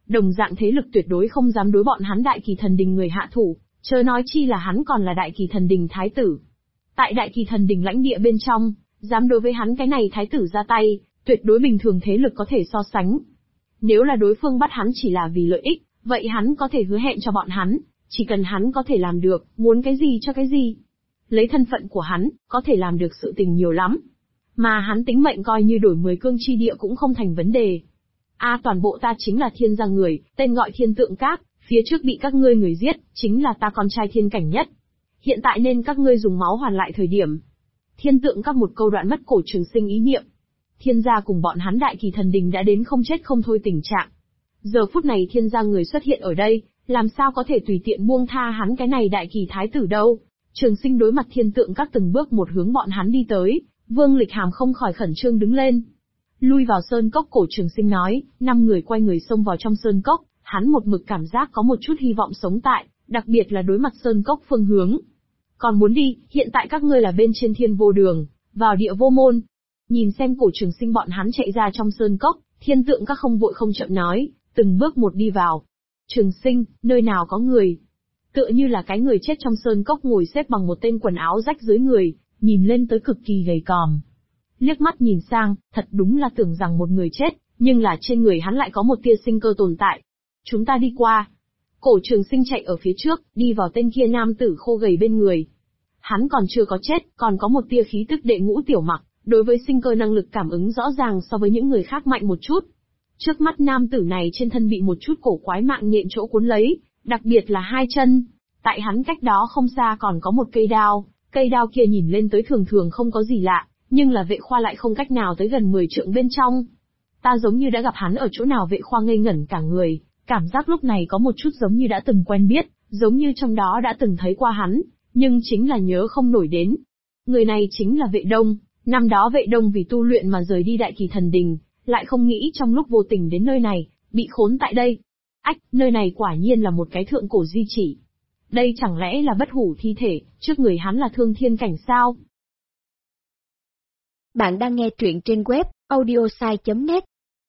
Đồng dạng thế lực tuyệt đối không dám đối bọn hắn Đại Kỳ Thần Đình người hạ thủ, chớ nói chi là hắn còn là Đại Kỳ Thần Đình thái tử. Tại Đại Kỳ Thần Đình lãnh địa bên trong, dám đối với hắn cái này thái tử ra tay, tuyệt đối bình thường thế lực có thể so sánh. Nếu là đối phương bắt hắn chỉ là vì lợi ích, vậy hắn có thể hứa hẹn cho bọn hắn, chỉ cần hắn có thể làm được, muốn cái gì cho cái gì. Lấy thân phận của hắn, có thể làm được sự tình nhiều lắm. Mà hắn tính mệnh coi như đổi 10 cương chi địa cũng không thành vấn đề. Toàn bộ ta chính là Thiên gia người, tên gọi Thiên Tượng Các, phía trước bị các ngươi người giết, chính là ta con trai thiên cảnh nhất. Hiện tại nên các ngươi dùng máu hoàn lại thời điểm. Thiên Tượng Các một câu đoạn mất Cổ Trường Sinh ý niệm. Thiên gia cùng bọn hắn Đại Kỳ Thần Đình đã đến không chết không thôi tình trạng. Giờ phút này Thiên gia người xuất hiện ở đây, làm sao có thể tùy tiện buông tha hắn cái này Đại Kỳ thái tử đâu. Trường Sinh đối mặt Thiên Tượng Các từng bước một hướng bọn hắn đi tới, Vương Lịch Hàm không khỏi khẩn trương đứng lên. Lui vào sơn cốc, Cổ Trường Sinh nói, 5 người quay người xông vào trong sơn cốc, hắn một mực cảm giác có một chút hy vọng sống tại, đặc biệt là đối mặt sơn cốc phương hướng. Còn muốn đi, hiện tại các ngươi là bên trên thiên vô đường, vào địa vô môn. Nhìn xem Cổ Trường Sinh bọn hắn chạy ra trong sơn cốc, Thiên Tượng Các không vội không chậm nói, từng bước một đi vào. Trường Sinh, nơi nào có người? Tựa như là cái người chết trong sơn cốc ngồi xếp bằng một tên quần áo rách dưới người, nhìn lên tới cực kỳ gầy còm. Liếc mắt nhìn sang, thật đúng là tưởng rằng một người chết, nhưng là trên người hắn lại có một tia sinh cơ tồn tại. Chúng ta đi qua. Cổ Trường Sinh chạy ở phía trước, đi vào tên kia nam tử khô gầy bên người. Hắn còn chưa có chết, còn có một tia khí tức đệ ngũ tiểu mặc, đối với sinh cơ năng lực cảm ứng rõ ràng so với những người khác mạnh một chút. Trước mắt nam tử này trên thân bị một chút cổ quái mạng nhện chỗ cuốn lấy, đặc biệt là hai chân. Tại hắn cách đó không xa còn có một cây đao kia nhìn lên tới thường thường không có gì lạ, nhưng là Vệ Khoa lại không cách nào tới gần 10 trượng bên trong. Ta giống như đã gặp hắn ở chỗ nào. Vệ Khoa ngây ngẩn cả người, cảm giác lúc này có một chút giống như đã từng quen biết, giống như trong đó đã từng thấy qua hắn, nhưng chính là nhớ không nổi đến. Người này chính là Vệ Đông, năm đó Vệ Đông vì tu luyện mà rời đi Đại Kỳ Thần Đình, lại không nghĩ trong lúc vô tình đến nơi này, bị khốn tại đây. Nơi này quả nhiên là một cái thượng cổ di chỉ. Đây chẳng lẽ là bất hủ thi thể, trước người hắn là thương thiên cảnh sao? Bạn đang nghe truyện trên web audiosai.net.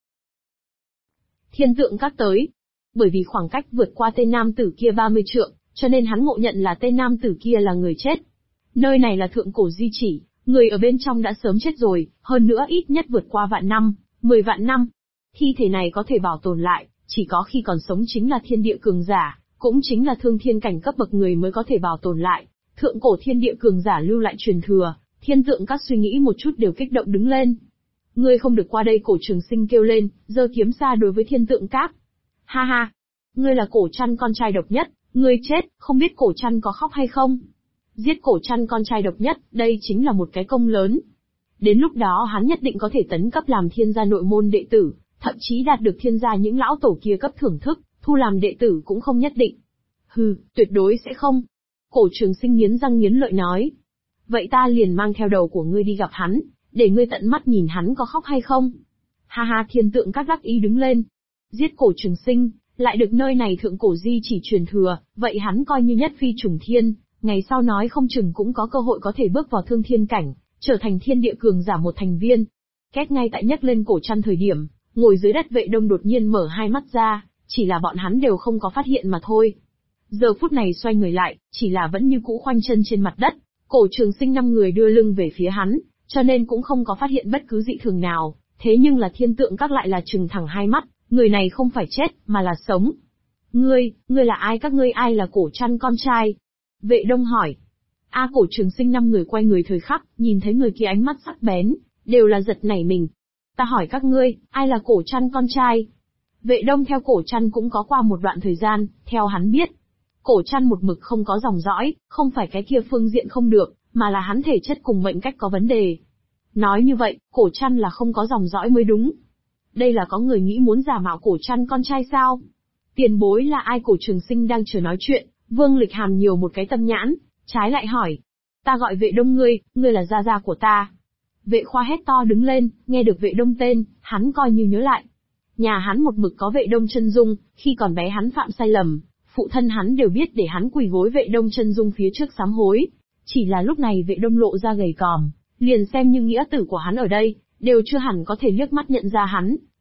Thiên Tượng Các tới. Bởi vì khoảng cách vượt qua tên nam tử kia 30 trượng, cho nên hắn ngộ nhận là tên nam tử kia là người chết. Nơi này là thượng cổ di chỉ, người ở bên trong đã sớm chết rồi, hơn nữa ít nhất vượt qua vạn năm, 10 vạn năm. Thi thể này có thể bảo tồn lại, chỉ có khi còn sống chính là thiên địa cường giả, cũng chính là thương thiên cảnh cấp bậc người mới có thể bảo tồn lại. Thượng cổ thiên địa cường giả lưu lại truyền thừa. Thiên Tượng Các suy nghĩ một chút đều kích động đứng lên. Ngươi không được qua đây, Cổ Trường Sinh kêu lên, giơ kiếm ra đối với Thiên Tượng Các. Ha ha, ngươi là Cổ Trăn con trai độc nhất, ngươi chết, không biết Cổ Trăn có khóc hay không? Giết Cổ Trăn con trai độc nhất, đây chính là một cái công lớn. Đến lúc đó hắn nhất định có thể tấn cấp làm Thiên gia nội môn đệ tử, thậm chí đạt được Thiên gia những lão tổ kia cấp thưởng thức, thu làm đệ tử cũng không nhất định. Hừ, tuyệt đối sẽ không. Cổ Trường Sinh nghiến răng nghiến lợi nói. Vậy ta liền mang theo đầu của ngươi đi gặp hắn, để ngươi tận mắt nhìn hắn có khóc hay không. Ha ha, Thiên Tượng Các đắc ý đứng lên. Giết Cổ Trường Sinh, lại được nơi này thượng cổ di chỉ truyền thừa, vậy hắn coi như nhất phi trùng thiên, ngày sau nói không chừng cũng có cơ hội có thể bước vào thương thiên cảnh, trở thành thiên địa cường giả một thành viên. Két ngay tại nhấc lên Cổ Trăn thời điểm, ngồi dưới đất Vệ Đông đột nhiên mở hai mắt ra, chỉ là bọn hắn đều không có phát hiện mà thôi. Giờ phút này xoay người lại, chỉ là vẫn như cũ khoanh chân trên mặt đất. Cổ Trường Sinh 5 người đưa lưng về phía hắn, cho nên cũng không có phát hiện bất cứ dị thường nào, thế nhưng là Thiên Tượng Các lại là trừng thẳng hai mắt, người này không phải chết, mà là sống. Ngươi là ai? Các ngươi ai là Cổ Trăn con trai? Vệ Đông hỏi. Cổ Trường Sinh 5 người quay người thời khắc, nhìn thấy người kia ánh mắt sắc bén, đều là giật nảy mình. Ta hỏi các ngươi, ai là Cổ Trăn con trai? Vệ Đông theo Cổ Trăn cũng có qua một đoạn thời gian, theo hắn biết. Cổ Trăn một mực không có dòng dõi, không phải cái kia phương diện không được, mà là hắn thể chất cùng mệnh cách có vấn đề. Nói như vậy, Cổ Trăn là không có dòng dõi mới đúng. Đây là có người nghĩ muốn giả mạo Cổ Trăn con trai sao? Tiền bối là ai? Cổ Trường Sinh đang chờ nói chuyện, Vương Lịch Hàm nhiều một cái tâm nhãn, trái lại hỏi. Ta gọi Vệ Đông, ngươi là gia gia của ta. Vệ Khoa hét to đứng lên, nghe được Vệ Đông tên, hắn coi như nhớ lại. Nhà hắn một mực có Vệ Đông chân dung, khi còn bé hắn phạm sai lầm, phụ thân hắn đều biết để hắn quỳ gối Vệ Đông chân dung phía trước sám hối. Chỉ là lúc này Vệ Đông lộ ra gầy còm, liền xem như nghĩa tử của hắn ở đây, đều chưa hẳn có thể liếc mắt nhận ra hắn,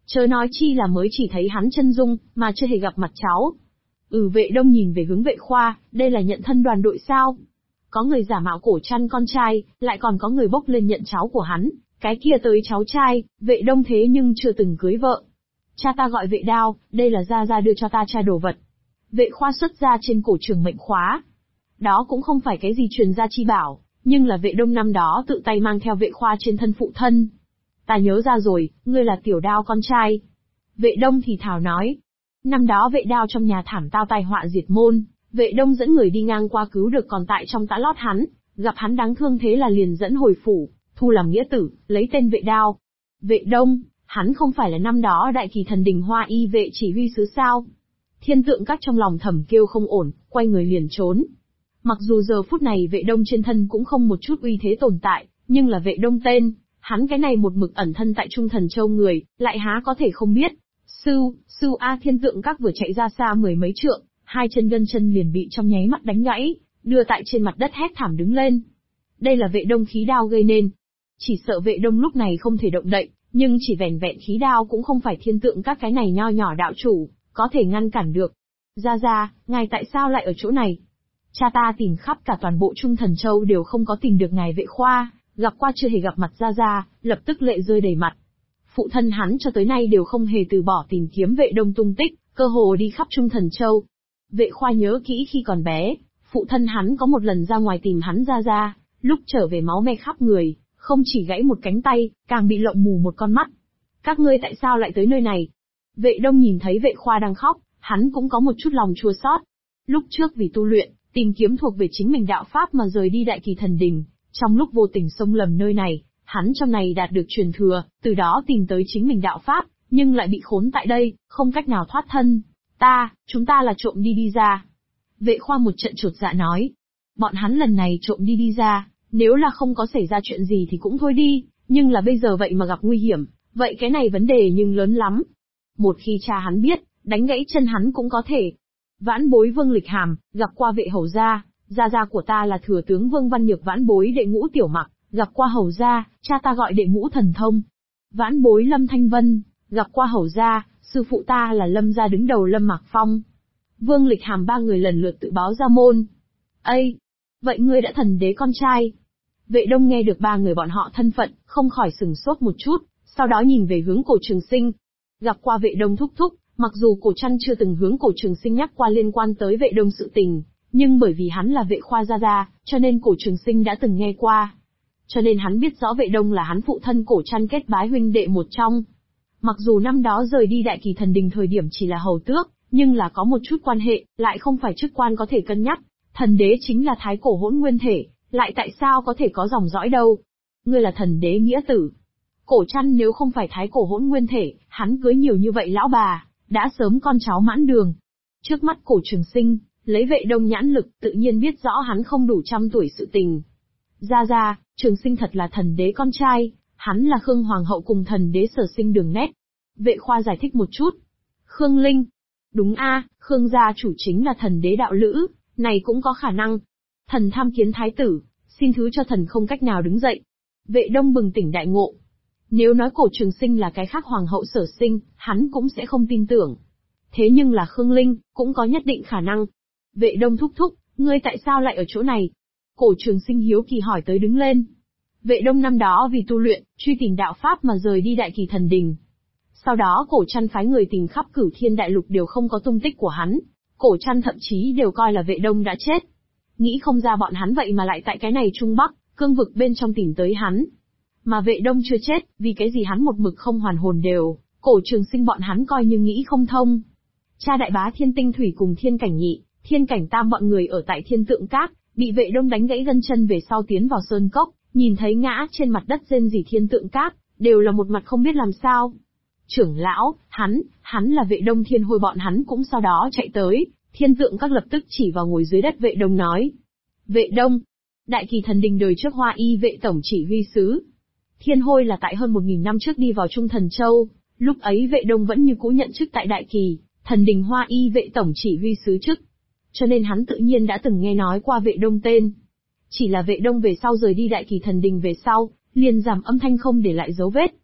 Chớ nói chi là mới chỉ thấy hắn chân dung, mà chưa hề gặp mặt cháu. Vệ Đông nhìn về hướng Vệ Khoa, đây là nhận thân đoàn đội sao? Có người giả mạo Cổ Trăn con trai, lại còn có người bốc lên nhận cháu của hắn, cái kia tới cháu trai, Vệ Đông thế nhưng chưa từng cưới vợ. Cha ta gọi Vệ Đao, đây là gia gia đưa cho ta tra đồ vật. Vệ Khoa xuất ra trên cổ trường mệnh khóa. Đó cũng không phải cái gì truyền gia chi bảo, nhưng là Vệ Đông năm đó tự tay mang theo Vệ Khoa trên thân phụ thân. Ta nhớ ra rồi, ngươi là Tiểu Đao con trai. Vệ Đông thì thào nói. Năm đó Vệ Đao trong nhà thảm tao tai họa diệt môn, Vệ Đông dẫn người đi ngang qua cứu được còn tại trong tã lót hắn, gặp hắn đáng thương thế là liền dẫn hồi phủ, thu làm nghĩa tử, lấy tên Vệ Đao. Vệ Đông, hắn không phải là năm đó đại kỳ thần đình Hoa Y vệ chỉ huy sứ sao? Thiên Tượng Các trong lòng thầm kêu không ổn, quay người liền trốn. Mặc dù giờ phút này Vệ Đông trên thân cũng không một chút uy thế tồn tại, nhưng là Vệ Đông tên, hắn cái này một mực ẩn thân tại Trung Thần Châu người, lại há có thể không biết. Sư A Thiên Tượng Các vừa chạy ra xa mười mấy trượng, hai chân gân chân liền bị trong nháy mắt đánh gãy, đưa tại trên mặt đất hét thảm đứng lên. Đây là Vệ Đông khí đao gây nên. Chỉ sợ Vệ Đông lúc này không thể động đậy, nhưng chỉ vẻn vẹn khí đao cũng không phải Thiên Tượng Các cái này nho nhỏ đạo chủ có thể ngăn cản được. Ra, ngài tại sao lại ở chỗ này? Cha ta tìm khắp cả toàn bộ Trung Thần Châu đều không có tìm được ngài Vệ Khoa, gặp qua chưa hề gặp mặt ra, lập tức lệ rơi đầy mặt. Phụ thân hắn cho tới nay đều không hề từ bỏ tìm kiếm Vệ Đông tung tích, cơ hồ đi khắp Trung Thần Châu. Vệ Khoa nhớ kỹ khi còn bé, phụ thân hắn có một lần ra ngoài tìm hắn ra, lúc trở về máu me khắp người, không chỉ gãy một cánh tay, càng bị lộng mù một con mắt. Các ngươi tại sao lại tới nơi này? Vệ Đông nhìn thấy Vệ Khoa đang khóc, hắn cũng có một chút lòng chua xót. Lúc trước vì tu luyện, tìm kiếm thuộc về chính mình đạo pháp mà rời đi Đại Kỳ Thần Đình, trong lúc vô tình xông lầm nơi này, hắn trong này đạt được truyền thừa, từ đó tìm tới chính mình đạo pháp, nhưng lại bị khốn tại đây, không cách nào thoát thân. Chúng ta là trộm đi ra. Vệ Khoa một trận chột dạ nói. Bọn hắn lần này trộm đi ra, nếu là không có xảy ra chuyện gì thì cũng thôi đi, nhưng là bây giờ vậy mà gặp nguy hiểm, vậy cái này vấn đề nhưng lớn lắm. Một khi cha hắn biết, đánh gãy chân hắn cũng có thể. Vãn bối Vương Lịch Hàm, gặp qua Vệ hầu gia, gia của ta là thừa tướng Vương Văn Nhược vãn bối đệ ngũ Tiểu Mặc, gặp qua hầu gia, cha ta gọi đệ ngũ Thần Thông. Vãn bối Lâm Thanh Vân, gặp qua hầu gia, sư phụ ta là Lâm gia đứng đầu Lâm Mạc Phong. Vương Lịch Hàm ba người lần lượt tự báo ra môn. Vậy ngươi đã thần đế con trai? Vệ Đông nghe được ba người bọn họ thân phận, không khỏi sừng sốt một chút, sau đó nhìn về hướng Cổ Trường Sinh. Gặp qua Vệ Đông thúc thúc, mặc dù Cổ Trăn chưa từng hướng Cổ Trường Sinh nhắc qua liên quan tới Vệ Đông sự tình, nhưng bởi vì hắn là Vệ Khoa gia, cho nên Cổ Trường Sinh đã từng nghe qua. Cho nên hắn biết rõ Vệ Đông là hắn phụ thân Cổ Trăn kết bái huynh đệ một trong. Mặc dù năm đó rời đi Đại Kỳ Thần Đình thời điểm chỉ là hầu tước, nhưng là có một chút quan hệ, lại không phải chức quan có thể cân nhắc. Thần đế chính là thái cổ hỗn nguyên thể, lại tại sao có thể có dòng dõi đâu? Ngươi là thần đế nghĩa tử. Cổ Trăn nếu không phải thái cổ hỗn nguyên thể, hắn cưới nhiều như vậy lão bà, đã sớm con cháu mãn đường. Trước mắt Cổ Trường Sinh, lấy Vệ Đông nhãn lực, tự nhiên biết rõ hắn không đủ trăm tuổi sự tình. Ra, Trường Sinh thật là thần đế con trai, hắn là Khương Hoàng hậu cùng thần đế Sở Sinh Đường Nét. Vệ Khoa giải thích một chút. Khương Linh. Đúng Khương gia chủ chính là thần đế đạo lữ, này cũng có khả năng. Thần tham kiến thái tử, xin thứ cho thần không cách nào đứng dậy. Vệ Đông bừng tỉnh đại ngộ. Nếu nói Cổ Trường Sinh là cái khác Hoàng hậu Sở Sinh, hắn cũng sẽ không tin tưởng. Thế nhưng là Khương Linh, cũng có nhất định khả năng. Vệ Đông thúc thúc, ngươi tại sao lại ở chỗ này? Cổ Trường Sinh hiếu kỳ hỏi tới đứng lên. Vệ Đông năm đó vì tu luyện, truy tìm đạo pháp mà rời đi Đại Kỳ Thần Đình. Sau đó Cổ Trăn phái người tìm khắp Cửu Thiên Đại Lục đều không có tung tích của hắn. Cổ Trăn thậm chí đều coi là Vệ Đông đã chết. Nghĩ không ra bọn hắn vậy mà lại tại cái này Trung Bắc, cương vực bên trong tìm tới hắn. Mà Vệ Đông chưa chết, vì cái gì hắn một mực không hoàn hồn đều, Cổ Trường Sinh bọn hắn coi như nghĩ không thông. Cha đại bá Thiên Tinh Thủy cùng Thiên Cảnh Nhị, Thiên Cảnh Tam bọn người ở tại Thiên Tượng Các, bị Vệ Đông đánh gãy gân chân về sau tiến vào sơn cốc, nhìn thấy ngã trên mặt đất rên rỉ Thiên Tượng Các, đều là một mặt không biết làm sao. Trưởng lão, hắn là Vệ Đông Thiên Hôi bọn hắn cũng sau đó chạy tới, Thiên Tượng Các lập tức chỉ vào ngồi dưới đất Vệ Đông nói. Vệ Đông, Đại Kỳ Thần Đình đời trước Hoa Y vệ tổng chỉ huy sứ. Thiên Hôi là tại hơn 1000 năm trước đi vào Trung Thần Châu, lúc ấy Vệ Đông vẫn như cũ nhận chức tại Đại Kỳ Thần Đình Hoa Y vệ tổng chỉ huy sứ chức. Cho nên hắn tự nhiên đã từng nghe nói qua Vệ Đông tên. Chỉ là Vệ Đông về sau rời đi Đại Kỳ Thần Đình về sau, liền giảm âm thanh không để lại dấu vết.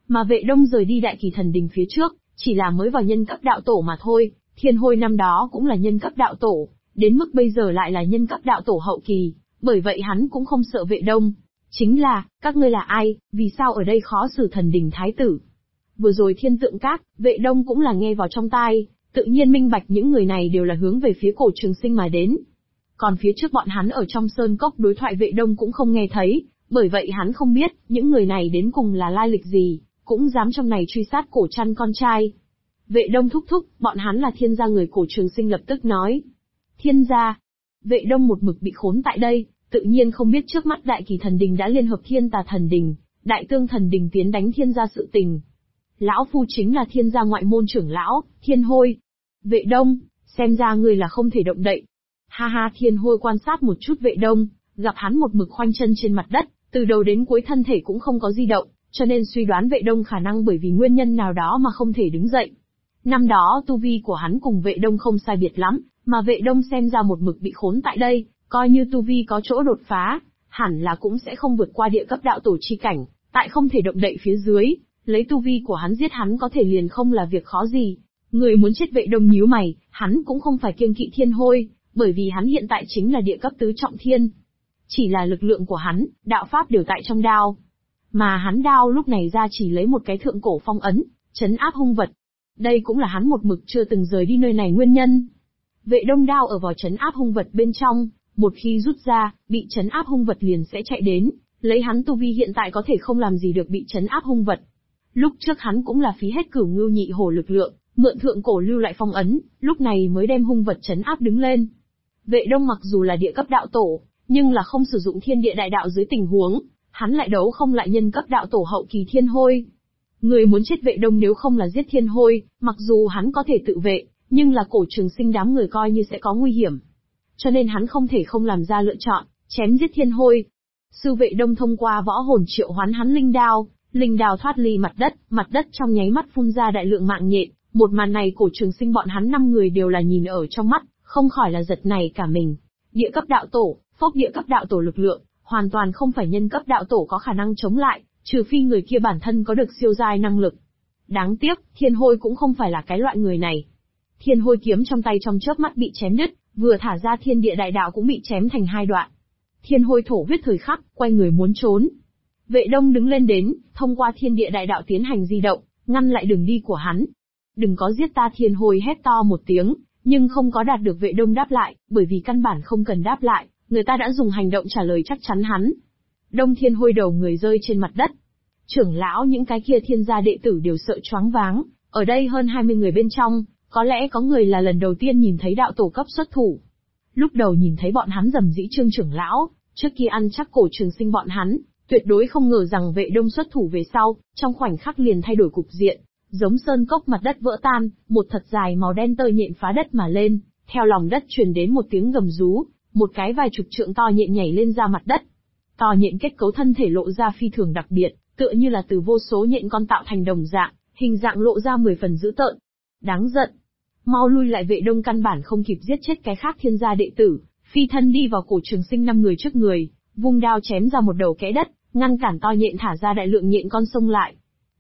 Mà Vệ Đông rời đi Đại Kỳ Thần Đình phía trước, chỉ là mới vào nhân cấp đạo tổ mà thôi, Thiên Hôi năm đó cũng là nhân cấp đạo tổ, đến mức bây giờ lại là nhân cấp đạo tổ hậu kỳ, bởi vậy hắn cũng không sợ Vệ Đông. Chính là, các ngươi là ai, vì sao ở đây khó xử Thần Đình Thái tử? Vừa rồi Thiên Tượng Các, Vệ Đông cũng là nghe vào trong tai, tự nhiên minh bạch những người này đều là hướng về phía Cổ Trường Sinh mà đến. Còn phía trước bọn hắn ở trong sơn cốc đối thoại Vệ Đông cũng không nghe thấy, bởi vậy hắn không biết, những người này đến cùng là lai lịch gì, cũng dám trong này truy sát Cổ Trăn con trai. Vệ Đông thúc thúc, bọn hắn là Thiên gia người. Cổ Trường Sinh lập tức nói. Thiên gia? Vệ Đông một mực bị khốn tại đây, tự nhiên không biết trước mắt Đại Kỳ Thần Đình đã liên hợp Thiên Tà Thần Đình, Đại Tương Thần Đình tiến đánh Thiên gia sự tình. Lão phu chính là Thiên gia ngoại môn trưởng lão, Thiên Hôi. Vệ Đông, xem ra ngươi là không thể động đậy. Ha ha, Thiên Hôi quan sát một chút Vệ Đông, gặp hắn một mực khoanh chân trên mặt đất, từ đầu đến cuối thân thể cũng không có di động, cho nên suy đoán Vệ Đông khả năng bởi vì nguyên nhân nào đó mà không thể đứng dậy. Năm đó tu vi của hắn cùng Vệ Đông không sai biệt lắm, mà Vệ Đông xem ra một mực bị khốn tại đây, coi như tu vi có chỗ đột phá, hẳn là cũng sẽ không vượt qua địa cấp đạo tổ chi cảnh, tại không thể động đậy phía dưới, lấy tu vi của hắn giết hắn có thể liền không là việc khó gì. Người muốn chết. Vệ Đông nhíu mày, hắn cũng không phải kiêng kỵ Thiên Hôi, bởi vì hắn hiện tại chính là địa cấp tứ trọng thiên. Chỉ là lực lượng của hắn, đạo pháp đều tại trong đao. Mà hắn đao lúc này ra chỉ lấy một cái thượng cổ phong ấn, trấn áp hung vật. Đây cũng là hắn một mực chưa từng rời đi nơi này nguyên nhân. Vệ Đông đao ở vào trấn áp hung vật bên trong, một khi rút ra, bị trấn áp hung vật liền sẽ chạy đến, lấy hắn tu vi hiện tại có thể không làm gì được bị trấn áp hung vật. Lúc trước hắn cũng là phí hết Cửu Ngưu Nhị Hổ lực lượng, mượn thượng cổ lưu lại phong ấn, lúc này mới đem hung vật trấn áp đứng lên. Vệ Đông mặc dù là địa cấp đạo tổ, nhưng là không sử dụng thiên địa đại đạo dưới tình huống, hắn lại đấu không lại nhân cấp đạo tổ hậu kỳ Thiên Hôi. Người muốn chết. Vệ Đông nếu không là giết Thiên Hôi, mặc dù hắn có thể tự vệ, nhưng là Cổ Trường Sinh đám người coi như sẽ có nguy hiểm. Cho nên hắn không thể không làm ra lựa chọn, chém giết Thiên Hôi. Sư Vệ Đông thông qua võ hồn triệu hoán hắn linh đao thoát ly mặt đất trong nháy mắt phun ra đại lượng mạng nhện. Một màn này Cổ Trường Sinh bọn hắn 5 người đều là nhìn ở trong mắt, không khỏi là giật nảy cả mình. Địa cấp đạo tổ, địa cấp đạo tổ lực lượng, hoàn toàn không phải nhân cấp đạo tổ có khả năng chống lại, trừ phi người kia bản thân có được siêu giai năng lực. Đáng tiếc, Thiên Hôi cũng không phải là cái loại người này. Thiên Hôi kiếm trong tay trong chớp mắt bị chém đứt, vừa thả ra thiên địa đại đạo cũng bị chém thành 2 đoạn. Thiên Hôi thổ huyết thời khắc, quay người muốn trốn. Vệ Đông đứng lên đến, thông qua thiên địa đại đạo tiến hành di động, ngăn lại đường đi của hắn. Đừng có giết ta. Thiên Hôi hét to một tiếng, nhưng không có đạt được Vệ Đông đáp lại, bởi vì căn bản không cần đáp lại, người ta đã dùng hành động trả lời chắc chắn hắn. Đông Thiên Hôi đầu người rơi trên mặt đất. Trưởng lão những cái kia Thiên gia đệ tử đều sợ choáng váng, ở đây hơn 20 người bên trong, có lẽ có người là lần đầu tiên nhìn thấy đạo tổ cấp xuất thủ. Lúc đầu nhìn thấy bọn hắn rầm rĩ Trương trưởng lão, trước kia ăn chắc Cổ Trường Sinh bọn hắn, tuyệt đối không ngờ rằng Vệ Đông xuất thủ về sau, trong khoảnh khắc liền thay đổi cục diện, giống sơn cốc mặt đất vỡ tan, một thật dài màu đen tơ nhện phá đất mà lên, theo lòng đất truyền đến một tiếng gầm rú, một cái vài chục trượng to nhện nhảy lên ra mặt đất. To nhện kết cấu thân thể lộ ra phi thường đặc biệt, tựa như là từ vô số nhện con tạo thành đồng dạng, hình dạng lộ ra 10 phần dữ tợn. Đáng giận. Mau lui lại. Vệ Đông căn bản không kịp giết chết cái khác Thiên gia đệ tử, phi thân đi vào Cổ Trường Sinh 5 người trước người, vung đao chém ra một đầu kẽ đất, ngăn cản to nhện thả ra đại lượng nhện con xông lại.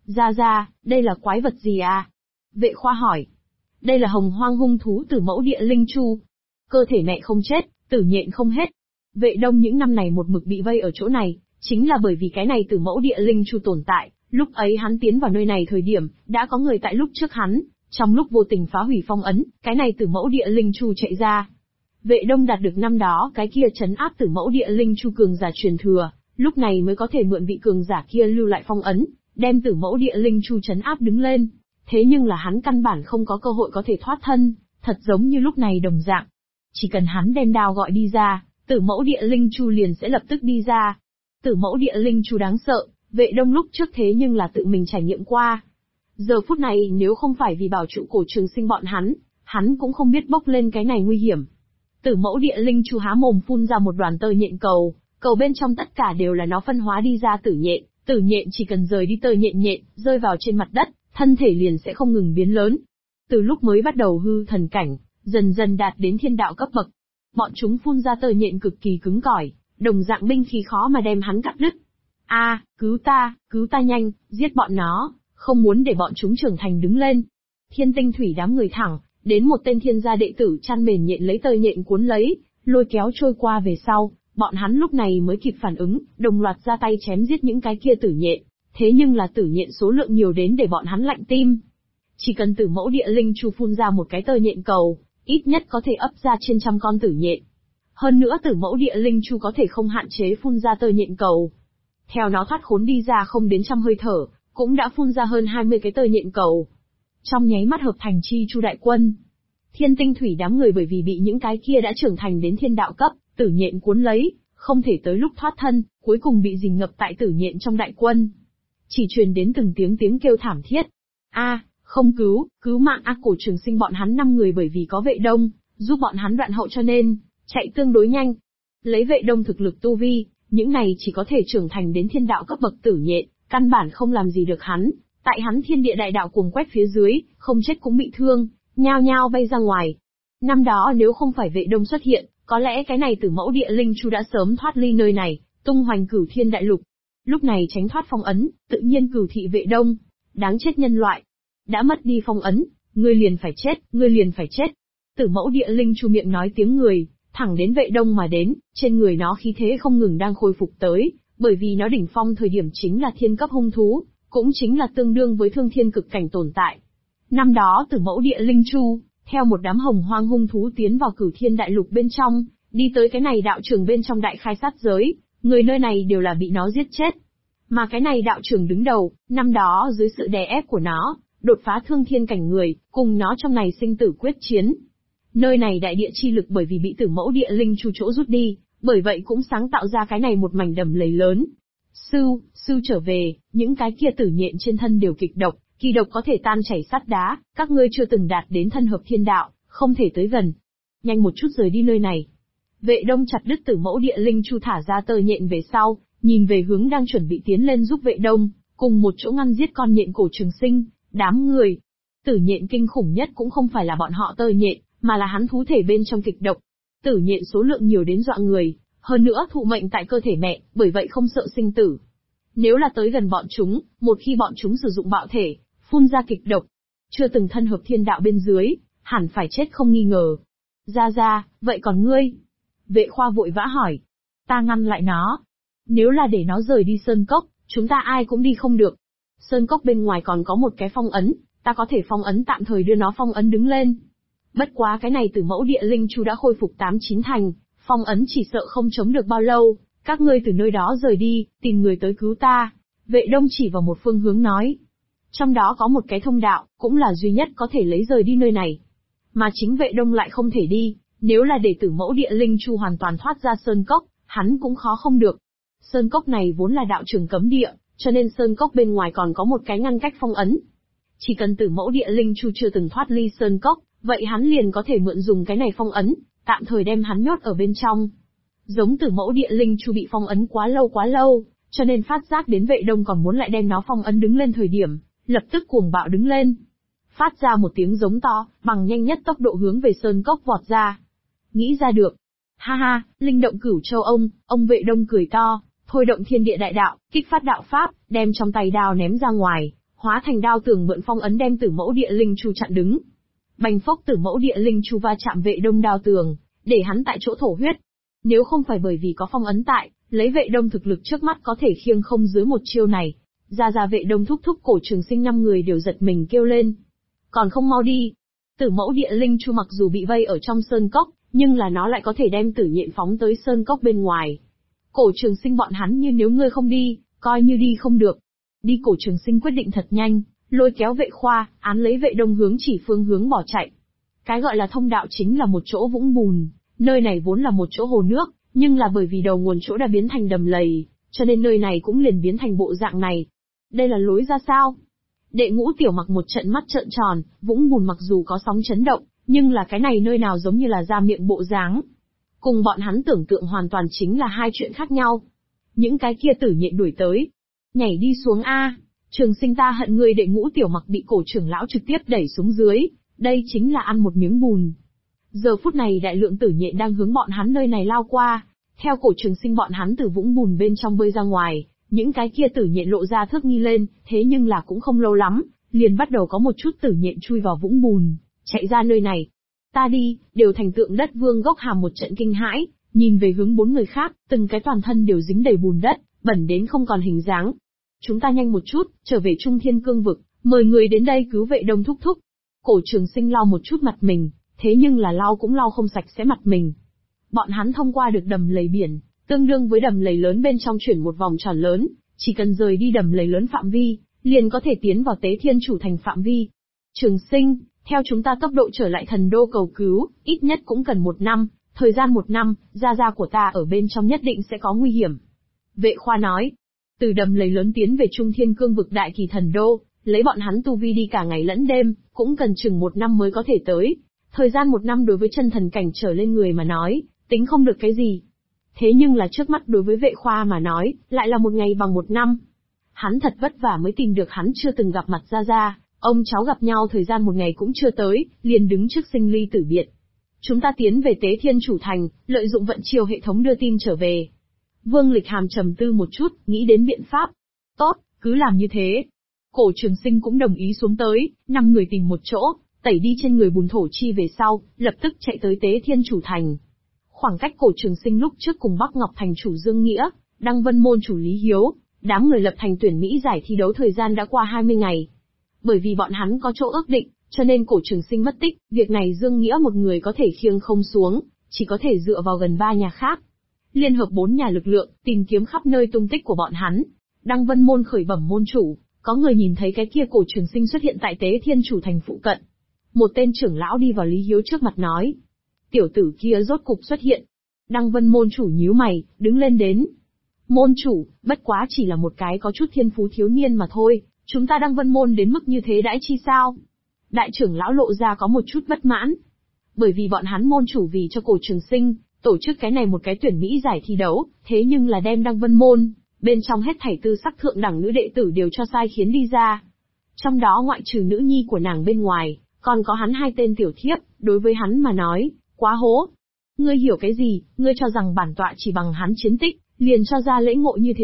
Ra, đây là quái vật gì à? Vệ Khoa hỏi. Đây là hồng hoang hung thú Tử Mẫu Địa Linh Chu. Cơ thể mẹ không chết, tử nhện không hết. Vệ Đông những năm này một mực bị vây ở chỗ này, chính là bởi vì cái này Tử Mẫu Địa Linh Chu tồn tại. Lúc ấy hắn tiến vào nơi này thời điểm, đã có người tại lúc trước hắn, trong lúc vô tình phá hủy phong ấn, cái này Tử Mẫu Địa Linh Chu chạy ra. Vệ Đông đạt được năm đó cái kia trấn áp Tử Mẫu Địa Linh Chu cường giả truyền thừa, lúc này mới có thể mượn vị cường giả kia lưu lại phong ấn, đem Tử Mẫu Địa Linh Chu trấn áp đứng lên. Thế nhưng là hắn căn bản không có cơ hội có thể thoát thân, thật giống như lúc này đồng dạng. Chỉ cần hắn đem đao gọi đi ra, Tử Mẫu Địa Linh Chu liền sẽ lập tức đi ra. Tử Mẫu Địa Linh Chu đáng sợ, Vệ Đông lúc trước thế nhưng là tự mình trải nghiệm qua. Giờ phút này nếu không phải vì bảo trụ Cổ Trường Sinh bọn hắn cũng không biết bốc lên cái này nguy hiểm. Tử Mẫu Địa Linh Chu há mồm phun ra một đoàn tơ nhện cầu bên trong tất cả đều là nó phân hóa đi ra tử nhện chỉ cần rời đi tơ nhện rơi vào trên mặt đất, thân thể liền sẽ không ngừng biến lớn. Từ lúc mới bắt đầu hư thần cảnh, dần dần đạt đến thiên đạo cấp bậc. Bọn chúng phun ra tơ nhện cực kỳ cứng cỏi, đồng dạng binh khí khó mà đem hắn cắt đứt. Cứu ta nhanh, giết bọn nó, không muốn để bọn chúng trưởng thành đứng lên. Thiên Tinh Thủy đám người thẳng đến một tên thiên gia đệ tử chăn mền nhện lấy tơ nhện cuốn lấy, lôi kéo trôi qua về sau, bọn hắn lúc này mới kịp phản ứng, đồng loạt ra tay chém giết những cái kia tử nhện. Thế nhưng là tử nhện số lượng nhiều đến để bọn hắn lạnh tim. Chỉ cần Tử Mẫu Địa Linh Chu phun ra một cái tơ nhện cầu, ít nhất có thể ấp ra trên trăm con tử nhện. Hơn nữa Tử Mẫu Địa Linh Chu có thể không hạn chế phun ra tơ nhện cầu. Theo nó thoát khốn đi ra không đến trăm hơi thở, cũng đã phun ra hơn 20 cái tơ nhện cầu. Trong nháy mắt hợp thành chi chu đại quân. Thiên Tinh Thủy đám người bởi vì bị những cái kia đã trưởng thành đến thiên đạo cấp, tử nhện cuốn lấy, không thể tới lúc thoát thân, cuối cùng bị rình ngập tại tử nhện trong đại quân. Chỉ truyền đến từng tiếng kêu thảm thiết. Không cứu mạng Cổ Trường Sinh bọn hắn 5 người bởi vì có Vệ Đông, giúp bọn hắn đoạn hậu cho nên, chạy tương đối nhanh. Lấy Vệ Đông thực lực tu vi, những này chỉ có thể trưởng thành đến thiên đạo cấp bậc tử nhện, căn bản không làm gì được hắn, tại hắn thiên địa đại đạo cuồng quét phía dưới, không chết cũng bị thương, nhao nhao bay ra ngoài. Năm đó nếu không phải Vệ Đông xuất hiện, có lẽ cái này Tử Mẫu Địa Linh Chu đã sớm thoát ly nơi này, tung hoành cửu thiên đại lục. Lúc này tránh thoát phong ấn, tự nhiên cửu thị Vệ Đông. Đáng chết nhân loại. Đã mất đi phong ấn, ngươi liền phải chết. Tử Mẫu Địa Linh Chu miệng nói tiếng người, thẳng đến Vệ Đông mà đến, trên người nó khí thế không ngừng đang khôi phục tới, bởi vì nó đỉnh phong thời điểm chính là thiên cấp hung thú, cũng chính là tương đương với thương thiên cực cảnh tồn tại. Năm đó Tử Mẫu Địa Linh Chu, theo một đám hồng hoang hung thú tiến vào cửu thiên đại lục bên trong, đi tới cái này đạo trường bên trong đại khai sát giới, người nơi này đều là bị nó giết chết. Mà cái này đạo trường đứng đầu, năm đó dưới sự đè ép của nó, đột phá thương thiên cảnh người, cùng nó trong này sinh tử quyết chiến. Nơi này đại địa chi lực bởi vì bị Tử Mẫu Địa Linh Chu chỗ rút đi, bởi vậy cũng sáng tạo ra cái này một mảnh đầm lầy lớn. Sư trở về, những cái kia tử nhện trên thân đều kịch độc, kỳ độc có thể tan chảy sắt đá, các ngươi chưa từng đạt đến thân hợp thiên đạo, không thể tới gần. Nhanh một chút rời đi nơi này. Vệ Đông chặt đứt Tử Mẫu Địa Linh Chu thả ra tơ nhện về sau, nhìn về hướng đang chuẩn bị tiến lên giúp Vệ Đông, cùng một chỗ ngăn giết con nhện Cổ Trường Sinh, đám người. Tử nhện kinh khủng nhất cũng không phải là bọn họ tơ nhện, mà là hắn thú thể bên trong kịch độc. Tử nhện số lượng nhiều đến dọa người, hơn nữa thụ mệnh tại cơ thể mẹ, bởi vậy không sợ sinh tử. Nếu là tới gần bọn chúng, một khi bọn chúng sử dụng bạo thể, phun ra kịch độc, chưa từng thân hợp thiên đạo bên dưới, hẳn phải chết không nghi ngờ. Ra, vậy còn ngươi? Vệ Khoa vội vã hỏi. Ta ngăn lại nó. Nếu là để nó rời đi Sơn Cốc, chúng ta ai cũng đi không được. Sơn Cốc bên ngoài còn có một cái phong ấn, ta có thể phong ấn tạm thời đưa nó phong ấn đứng lên. Bất quá cái này Tử Mẫu Địa Linh Chu đã khôi phục 8-9 thành, phong ấn chỉ sợ không chống được bao lâu, các ngươi từ nơi đó rời đi, tìm người tới cứu ta. Vệ Đông chỉ vào một phương hướng nói. Trong đó có một cái thông đạo, cũng là duy nhất có thể lấy rời đi nơi này. Mà chính Vệ Đông lại không thể đi, nếu là để Tử Mẫu Địa Linh Chu hoàn toàn thoát ra Sơn Cốc, hắn cũng khó không được. Sơn Cốc này vốn là đạo trường cấm địa, cho nên Sơn Cốc bên ngoài còn có một cái ngăn cách phong ấn. Chỉ cần Tử Mẫu Địa Linh Chu chưa từng thoát ly Sơn Cốc, vậy hắn liền có thể mượn dùng cái này phong ấn, tạm thời đem hắn nhốt ở bên trong. Giống Tử Mẫu Địa Linh Chu bị phong ấn quá lâu, cho nên phát giác đến Vệ Đông còn muốn lại đem nó phong ấn đứng lên thời điểm, lập tức cuồng bạo đứng lên. Phát ra một tiếng giống to, bằng nhanh nhất tốc độ hướng về Sơn Cốc vọt ra. Nghĩ ra được. Ha, linh động Cửu Châu ông Vệ Đông cười to, thôi động thiên địa đại đạo, kích phát đạo pháp, đem trong tay đao ném ra ngoài, hóa thành đao tường mượn phong ấn đem Tử Mẫu Địa Linh Chu chặn đứng. Bành phốc Tử Mẫu Địa Linh Chu va chạm Vệ Đông đao tường, để hắn tại chỗ thổ huyết. Nếu không phải bởi vì có phong ấn tại, lấy Vệ Đông thực lực trước mắt có thể khiêng không dưới một chiêu này. Ra Vệ Đông thúc Cổ Trường Sinh 5 người đều giật mình kêu lên. Còn không mau đi. Tử Mẫu Địa Linh Chu mặc dù bị vây ở trong Sơn Cốc, nhưng là nó lại có thể đem tử nhện phóng tới Sơn Cốc bên ngoài. Cổ Trường Sinh bọn hắn như nếu ngươi không đi, coi như đi không được. Đi. Cổ Trường Sinh quyết định thật nhanh, lôi kéo Vệ Khoa, án lấy Vệ Đông hướng chỉ phương hướng bỏ chạy. Cái gọi là thông đạo chính là một chỗ vũng bùn, nơi này vốn là một chỗ hồ nước, nhưng là bởi vì đầu nguồn chỗ đã biến thành đầm lầy, cho nên nơi này cũng liền biến thành bộ dạng này. Đây là lối ra sao? Đệ Ngũ Tiểu Mặc một trận mắt trợn tròn, vũng bùn mặc dù có sóng chấn động, nhưng là cái này nơi nào giống như là ra miệng bộ dáng. Cùng bọn hắn tưởng tượng hoàn toàn chính là hai chuyện khác nhau. Những cái kia tử nhện đuổi tới. Nhảy đi xuống a, Trường Sinh ta hận ngươi. Đệ Ngũ Tiểu Mặc bị Cổ trưởng lão trực tiếp đẩy xuống dưới, đây chính là ăn một miếng bùn. Giờ phút này đại lượng tử nhện đang hướng bọn hắn nơi này lao qua, theo Cổ Trường Sinh bọn hắn từ vũng bùn bên trong bơi ra ngoài, Những cái kia tử nhện lộ ra thước nghi lên, thế nhưng là cũng không lâu lắm, liền bắt đầu có một chút tử nhện chui vào vũng bùn, chạy ra nơi này. Ta đi, đều thành tượng đất vương gốc hàm một trận kinh hãi, nhìn về hướng 4 người khác, từng cái toàn thân đều dính đầy bùn đất, bẩn đến không còn hình dáng. Chúng ta nhanh một chút, trở về Trung Thiên Cương vực, mời người đến đây cứu vệ Đông thúc thúc. Cổ Trường Sinh lau một chút mặt mình, thế nhưng là lau cũng lau không sạch sẽ mặt mình. Bọn hắn thông qua được đầm lầy biển, tương đương với đầm lầy lớn bên trong chuyển một vòng tròn lớn, chỉ cần rời đi đầm lầy lớn phạm vi, liền có thể tiến vào Tế Thiên Chủ Thành phạm vi. Trường Sinh, theo chúng ta tốc độ trở lại thần đô cầu cứu, ít nhất cũng cần 1 năm, thời gian 1 năm, gia gia của ta ở bên trong nhất định sẽ có nguy hiểm. Vệ Khoa nói, từ đầm lầy lớn tiến về Trung Thiên Cương vực đại kỳ thần đô, lấy bọn hắn tu vi đi cả ngày lẫn đêm, cũng cần chừng 1 năm mới có thể tới. Thời gian 1 năm đối với chân thần cảnh trở lên người mà nói, tính không được cái gì. Thế nhưng là trước mắt đối với Vệ Khoa mà nói, lại là 1 ngày bằng 1 năm. Hắn thật vất vả mới tìm được hắn chưa từng gặp mặt gia gia, ông cháu gặp nhau thời gian 1 ngày cũng chưa tới, liền đứng trước sinh ly tử biệt. Chúng ta tiến về Tế Thiên Chủ Thành, lợi dụng vận chiều hệ thống đưa tin trở về. Vương Lịch Hàm trầm tư một chút, nghĩ đến biện pháp. Tốt, cứ làm như thế. Cổ Trường Sinh cũng đồng ý xuống tới, 5 người tìm một chỗ, tẩy đi trên người bùn thổ chi về sau, lập tức chạy tới Tế Thiên Chủ Thành. Khoảng cách Cổ Trường Sinh lúc trước cùng Bắc Ngọc Thành chủ Dương Nghĩa, Đăng Vân Môn chủ Lý Hiếu, đám người lập thành tuyển Mỹ giải thi đấu thời gian đã qua 20 ngày. Bởi vì bọn hắn có chỗ ước định, cho nên Cổ Trường Sinh mất tích, việc này Dương Nghĩa một người có thể khiêng không xuống, chỉ có thể dựa vào gần 3 nhà khác. Liên hợp 4 nhà lực lượng, tìm kiếm khắp nơi tung tích của bọn hắn. Đăng Vân Môn khởi bẩm môn chủ, có người nhìn thấy cái kia Cổ Trường Sinh xuất hiện tại Tế Thiên Chủ Thành phụ cận. Một tên trưởng lão đi vào Lý Hiếu trước mặt nói. Tiểu tử kia rốt cục xuất hiện. Đăng Vân Môn chủ nhíu mày, đứng lên đến. Môn chủ, bất quá chỉ là một cái có chút thiên phú thiếu niên mà thôi, chúng ta Đăng Vân Môn đến mức như thế đãi chi sao? Đại trưởng lão lộ ra có một chút bất mãn. Bởi vì bọn hắn môn chủ vì cho Cổ Trường Sinh, tổ chức cái này một cái tuyển Mỹ giải thi đấu, thế nhưng là đem Đăng Vân Môn, bên trong hết thảy tư sắc thượng đẳng nữ đệ tử đều cho sai khiến đi ra. Trong đó ngoại trừ nữ nhi của nàng bên ngoài, còn có hắn 2 tên tiểu thiếp, đối với hắn mà nói, quá hố. Ngươi hiểu cái gì, ngươi cho rằng bản tọa chỉ bằng hắn chiến tích, liền cho ra lễ ngộ như thế